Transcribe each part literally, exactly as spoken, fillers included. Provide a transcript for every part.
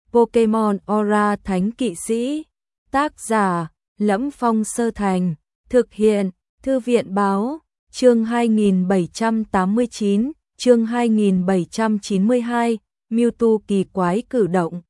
Pokemon Aura Thánh Kỵ Sĩ. Tác giả: Lẫm Phong Sơ Thành. Thực hiện: Thư viện báo. Chương hai nghìn bảy trăm tám mươi chín, chương hai nghìn bảy trăm chín mươi hai, Mewtwo kỳ quái cử động.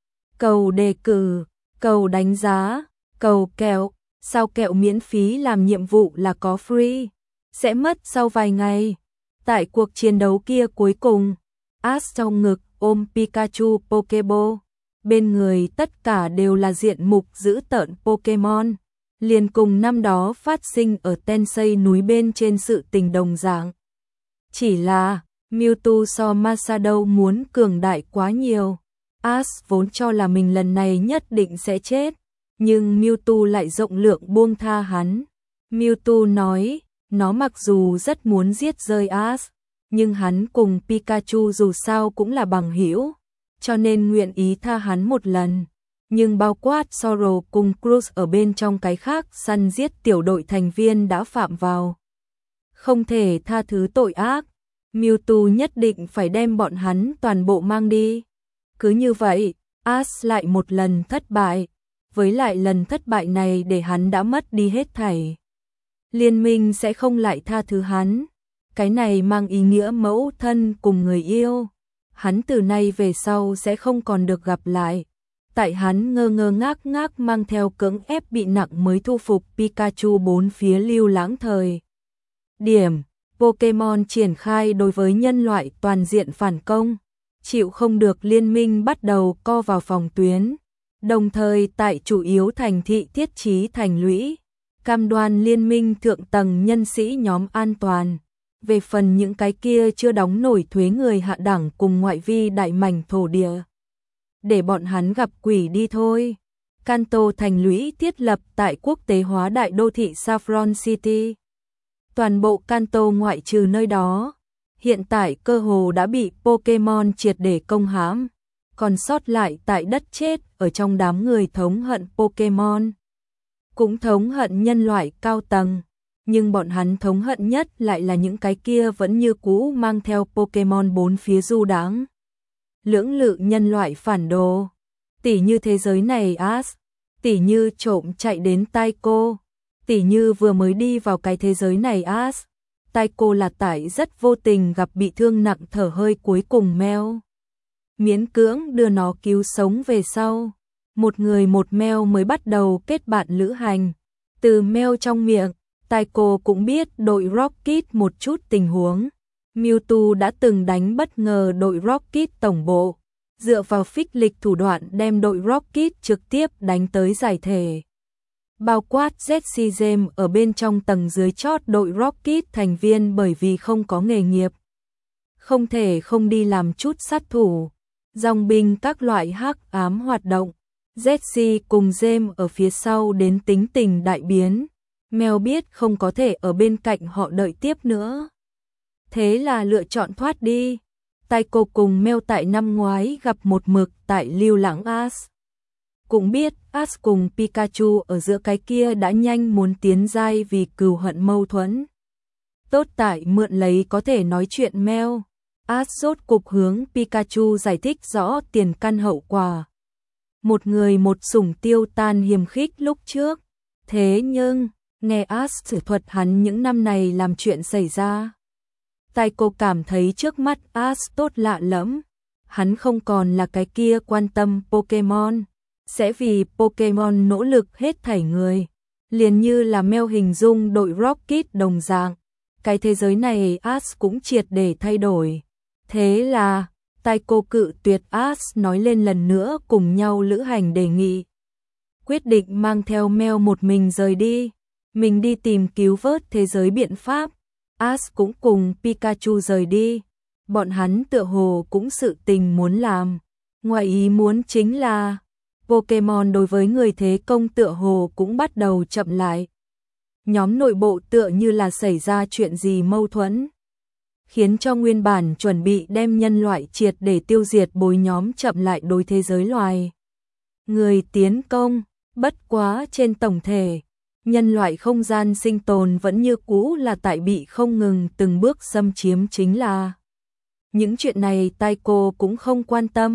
Cầu đề cử, cầu đánh giá, cầu kẹo, sao kẹo miễn phí làm nhiệm vụ là có free, sẽ mất sau vài ngày. Tại cuộc chiến đấu kia cuối cùng, Ash trong ngực ôm Pikachu Pokéball, bên người tất cả đều là diện mục dữ tợn Pokemon, liền cùng năm đó phát sinh ở Tensei núi bên trên sự tình đồng dạng. Chỉ là, Mewtwo so Masato muốn cường đại quá nhiều. Ash vốn cho là mình lần này nhất định sẽ chết, nhưng Mewtwo lại rộng lượng buông tha hắn. Mewtwo nói, nó mặc dù rất muốn giết rơi Ash, nhưng hắn cùng Pikachu dù sao cũng là bằng hữu, cho nên nguyện ý tha hắn một lần. Nhưng bao quát Sorrow cùng Cruz ở bên trong cái khác săn giết tiểu đội thành viên đã phạm vào, không thể tha thứ tội ác. Mewtwo nhất định phải đem bọn hắn toàn bộ mang đi. Cứ như vậy, Ash lại một lần thất bại, với lại lần thất bại này để hắn đã mất đi hết thảy. Liên minh sẽ không lại tha thứ hắn. Cái này mang ý nghĩa mẫu thân cùng người yêu, hắn từ nay về sau sẽ không còn được gặp lại. Tại hắn ngơ ngơ ngác ngác mang theo cưỡng ép bị nặng mới thu phục Pikachu bốn phía lưu lãng thời điểm, Pokemon triển khai đối với nhân loại toàn diện phản công, chịu không được liên minh bắt đầu co vào phòng tuyến, đồng thời tại chủ yếu thành thị thiết trí thành lũy, cam đoan liên minh thượng tầng nhân sĩ nhóm an toàn. Về phần những cái kia chưa đóng nổi thuế người hạ đẳng cùng ngoại vi đại mảnh thổ địa, để bọn hắn gặp quỷ đi thôi. Kanto thành lũy thiết lập tại quốc tế hóa đại đô thị Saffron City. Toàn bộ Kanto ngoại trừ nơi đó, hiện tại cơ hồ đã bị Pokemon triệt để công hãm, còn sót lại tại đất chết ở trong đám người thống hận Pokemon, cũng thống hận nhân loại cao tầng. Nhưng bọn hắn thống hận nhất lại là những cái kia vẫn như cũ mang theo Pokemon bốn phía du đãng lưỡng lự nhân loại phản đồ. Tỉ như thế giới này Ash, tỉ như trộm chạy đến Taiko, tỉ như vừa mới đi vào cái thế giới này Ash. Taiko là tại rất vô tình gặp bị thương nặng thở hơi cuối cùng Meo, miễn cưỡng đưa nó cứu sống về sau. Một người một Meo mới bắt đầu kết bạn lữ hành. Từ Meo trong miệng, Taiko cũng biết đội Rocket một chút tình huống. Mewtwo đã từng đánh bất ngờ đội Rocket tổng bộ, dựa vào phích lịch thủ đoạn đem đội Rocket trực tiếp đánh tới giải thể. Bao quát Jessie James ở bên trong tầng dưới chót đội Rocket thành viên bởi vì không có nghề nghiệp, không thể không đi làm chút sát thủ, dòng binh các loại hắc ám hoạt động. Jessie cùng James ở phía sau đến tính tình đại biến. Mèo biết không có thể ở bên cạnh họ đợi tiếp nữa, thế là lựa chọn thoát đi. Taiko cùng Mèo tại năm ngoái gặp một mực tại lưu lãng Ash, cũng biết Ash cùng Pikachu ở giữa cái kia đã nhanh muốn tiến giai vì cừu hận mâu thuẫn. Tốt tại mượn lấy có thể nói chuyện Mèo, Ash rốt cục hướng Pikachu giải thích rõ tiền căn hậu quả. Một người một sủng tiêu tan hiềm khích lúc trước, thế nhưng nghe Ash sử thuật hắn những năm này làm chuyện xảy ra, Taiko cảm thấy trước mắt Ash tốt lạ lẫm. Hắn không còn là cái kia quan tâm Pokemon, sẽ vì Pokemon nỗ lực hết thảy người, liền như là Meo hình dung đội Rocket đồng dạng. Cái thế giới này Ash cũng triệt để thay đổi. Thế là Taiko cự tuyệt Ash nói lên lần nữa cùng nhau lữ hành đề nghị, quyết định mang theo Meo một mình rời đi. Mình đi tìm cứu vớt thế giới biện pháp. Ash cũng cùng Pikachu rời đi. Bọn hắn tựa hồ cũng sự tình muốn làm. Ngoài ý muốn chính là Pokemon đối với người thế công tựa hồ cũng bắt đầu chậm lại. Nhóm nội bộ tựa như là xảy ra chuyện gì mâu thuẫn, khiến cho nguyên bản chuẩn bị đem nhân loại triệt để tiêu diệt bối nhóm chậm lại đối thế giới loài người tiến công. Bất quá trên tổng thể, nhân loại không gian sinh tồn vẫn như cũ là tại bị không ngừng từng bước xâm chiếm. Chính là những chuyện này Taiko cũng không quan tâm.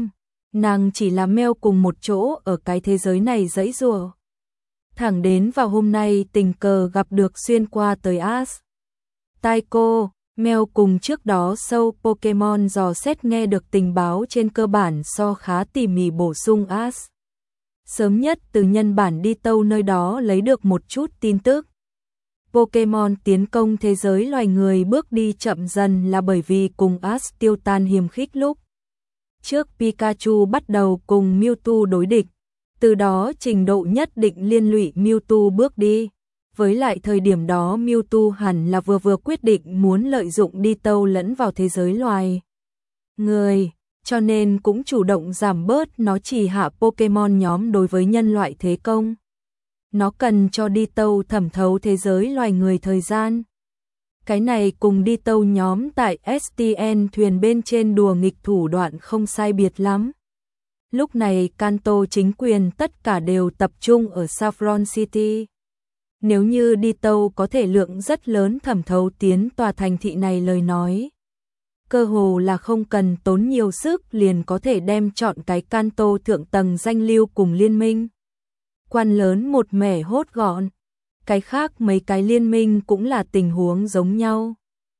Nàng chỉ là mèo cùng một chỗ ở cái thế giới này giãy giụa. Thẳng đến vào hôm nay tình cờ gặp được xuyên qua tới Ash. Tai cô, mèo cùng trước đó sâu Pokemon dò xét nghe được tình báo trên cơ bản so khá tỉ mỉ bổ sung Ash. Sớm nhất từ nhân bản đi tâu nơi đó lấy được một chút tin tức. Pokemon tiến công thế giới loài người bước đi chậm dần là bởi vì cùng Ash tiêu tan hiềm khích lúc trước Pikachu bắt đầu cùng Mewtwo đối địch, từ đó trình độ nhất định liên lụy Mewtwo bước đi. Với lại thời điểm đó Mewtwo hẳn là vừa vừa quyết định muốn lợi dụng đi tâu lẫn vào thế giới loài người, cho nên cũng chủ động giảm bớt nó chỉ hạ Pokemon nhóm đối với nhân loại thế công. Nó cần cho đi tâu thẩm thấu thế giới loài người thời gian. Cái này cùng đi tâu nhóm tại ét tê en thuyền bên trên đùa nghịch thủ đoạn không sai biệt lắm. Lúc này Kanto chính quyền tất cả đều tập trung ở Saffron City. Nếu như đi tâu có thể lượng rất lớn thẩm thấu tiến tòa thành thị này lời nói, cơ hồ là không cần tốn nhiều sức liền có thể đem chọn cái Kanto thượng tầng danh lưu cùng liên minh quan lớn một mẻ hốt gọn. Cái khác mấy cái liên minh cũng là tình huống giống nhau.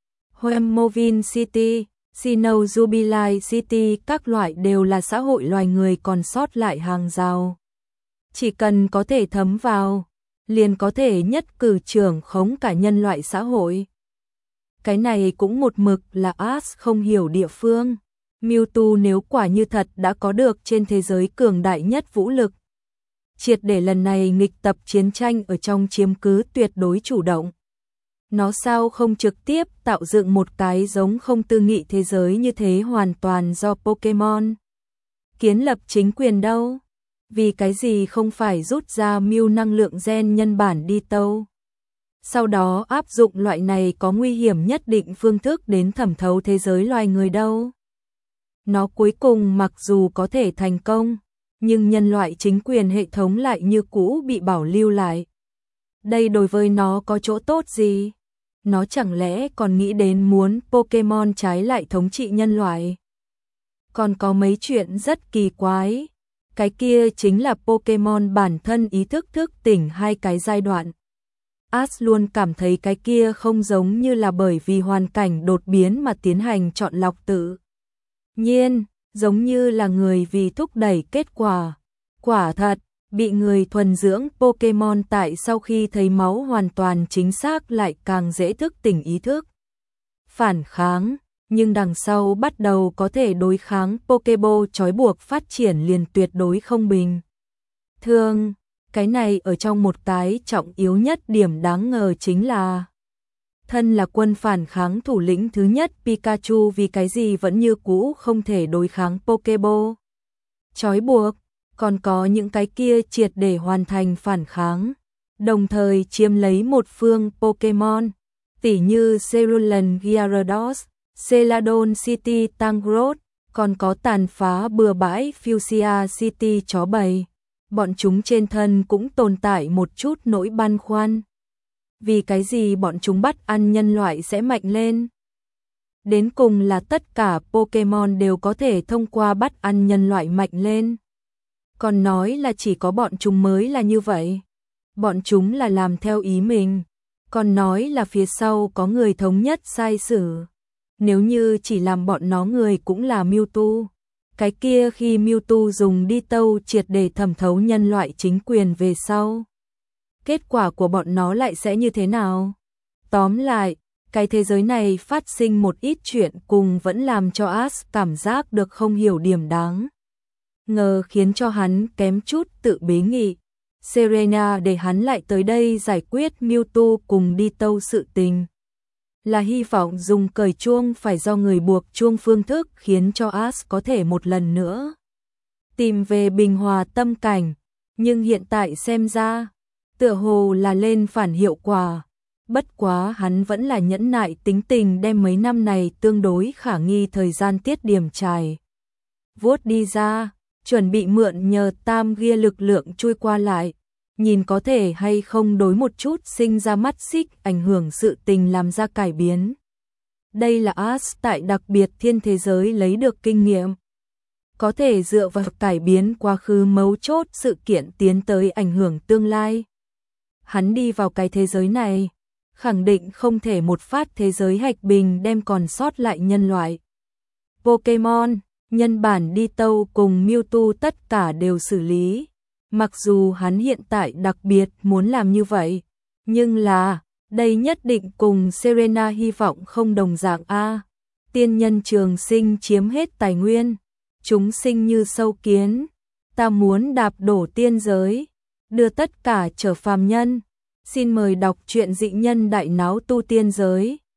Hoemovin City, Sinnoh Jubilee City các loại đều là xã hội loài người còn sót lại hàng rào. Chỉ cần có thể thấm vào, liền có thể nhất cử trưởng khống cả nhân loại xã hội. Cái này cũng một mực là Ash không hiểu địa phương. Mewtwo nếu quả như thật đã có được trên thế giới cường đại nhất vũ lực, triệt để lần này nghịch tập chiến tranh ở trong chiếm cứ tuyệt đối chủ động. Nó sao không trực tiếp tạo dựng một cái giống không tư nghị thế giới như thế hoàn toàn do Pokemon kiến lập chính quyền đâu? Vì cái gì không phải rút ra Mew năng lượng gen nhân bản đi tâu? Sau đó áp dụng loại này có nguy hiểm nhất định phương thức đến thẩm thấu thế giới loài người đâu? Nó cuối cùng mặc dù có thể thành công, nhưng nhân loại chính quyền hệ thống lại như cũ bị bảo lưu lại. Đây đối với nó có chỗ tốt gì? Nó chẳng lẽ còn nghĩ đến muốn Pokemon trái lại thống trị nhân loại? Còn có mấy chuyện rất kỳ quái. Cái kia chính là Pokemon bản thân ý thức thức tỉnh hai cái giai đoạn. Ash luôn cảm thấy cái kia không giống như là bởi vì hoàn cảnh đột biến mà tiến hành chọn lọc tự nhiên, giống như là người vì thúc đẩy kết quả. Quả thật, bị người thuần dưỡng Pokemon tại sau khi thấy máu hoàn toàn chính xác lại càng dễ thức tỉnh ý thức phản kháng, nhưng đằng sau bắt đầu có thể đối kháng Pokeball trói buộc phát triển liền tuyệt đối không bình thường. Cái này ở trong một cái trọng yếu nhất điểm đáng ngờ chính là thân là quân phản kháng thủ lĩnh thứ nhất Pikachu vì cái gì vẫn như cũ không thể đối kháng Pokeball trói buộc, còn có những cái kia triệt để hoàn thành phản kháng, đồng thời chiếm lấy một phương Pokemon, tỉ như Cerulean Gyarados, Celadon City Tangrowth, còn có tàn phá bừa bãi Fuchsia City chó bầy. Bọn chúng trên thân cũng tồn tại một chút nỗi băn khoăn. Vì cái gì bọn chúng bắt ăn nhân loại sẽ mạnh lên? Đến cùng là tất cả Pokemon đều có thể thông qua bắt ăn nhân loại mạnh lên. Còn nói là chỉ có bọn chúng mới là như vậy. Bọn chúng là làm theo ý mình. Còn nói là phía sau có người thống nhất sai sử. Nếu như chỉ làm bọn nó người cũng là Mewtwo. Cái kia khi Mewtwo dùng đi tâu triệt để thẩm thấu nhân loại chính quyền về sau, kết quả của bọn nó lại sẽ như thế nào? Tóm lại, cái thế giới này phát sinh một ít chuyện cùng vẫn làm cho Ash cảm giác được không hiểu điểm đáng ngờ, khiến cho hắn kém chút tự bế nghị. Serena để hắn lại tới đây giải quyết Mewtwo cùng đi tâu sự tình, là hy vọng dùng cởi chuông phải do người buộc chuông phương thức khiến cho Ash có thể một lần nữa tìm về bình hòa tâm cảnh, nhưng hiện tại xem ra tựa hồ là lên phản hiệu quả. Bất quá hắn vẫn là nhẫn nại tính tình đem mấy năm này tương đối khả nghi thời gian tiết điểm trải vuốt đi ra, chuẩn bị mượn nhờ tam gia lực lượng chui qua lại, nhìn có thể hay không đối một chút sinh ra mắt xích ảnh hưởng sự tình làm ra cải biến. Đây là Ash tại đặc biệt thiên thế giới lấy được kinh nghiệm. có thể dựa vào cải biến quá khứ mấu chốt sự kiện tiến tới ảnh hưởng tương lai. Hắn đi vào cái thế giới này, khẳng định không thể một phát thế giới hạch bình đem còn sót lại nhân loại. Pokemon, nhân bản đi tâu cùng Mewtwo tất cả đều xử lý. Mặc dù hắn hiện tại đặc biệt muốn làm như vậy, nhưng là, đây nhất định cùng Serena hy vọng không đồng dạng a. Tiên nhân trường sinh chiếm hết tài nguyên, chúng sinh như sâu kiến, ta muốn đạp đổ tiên giới, đưa tất cả trở phàm nhân. Xin mời đọc truyện Dị Nhân Đại Náo Tu Tiên Giới.